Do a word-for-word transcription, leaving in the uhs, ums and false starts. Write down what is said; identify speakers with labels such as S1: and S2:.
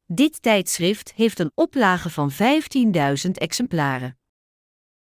S1: Dit tijdschrift heeft een oplage van vijftienduizend exemplaren.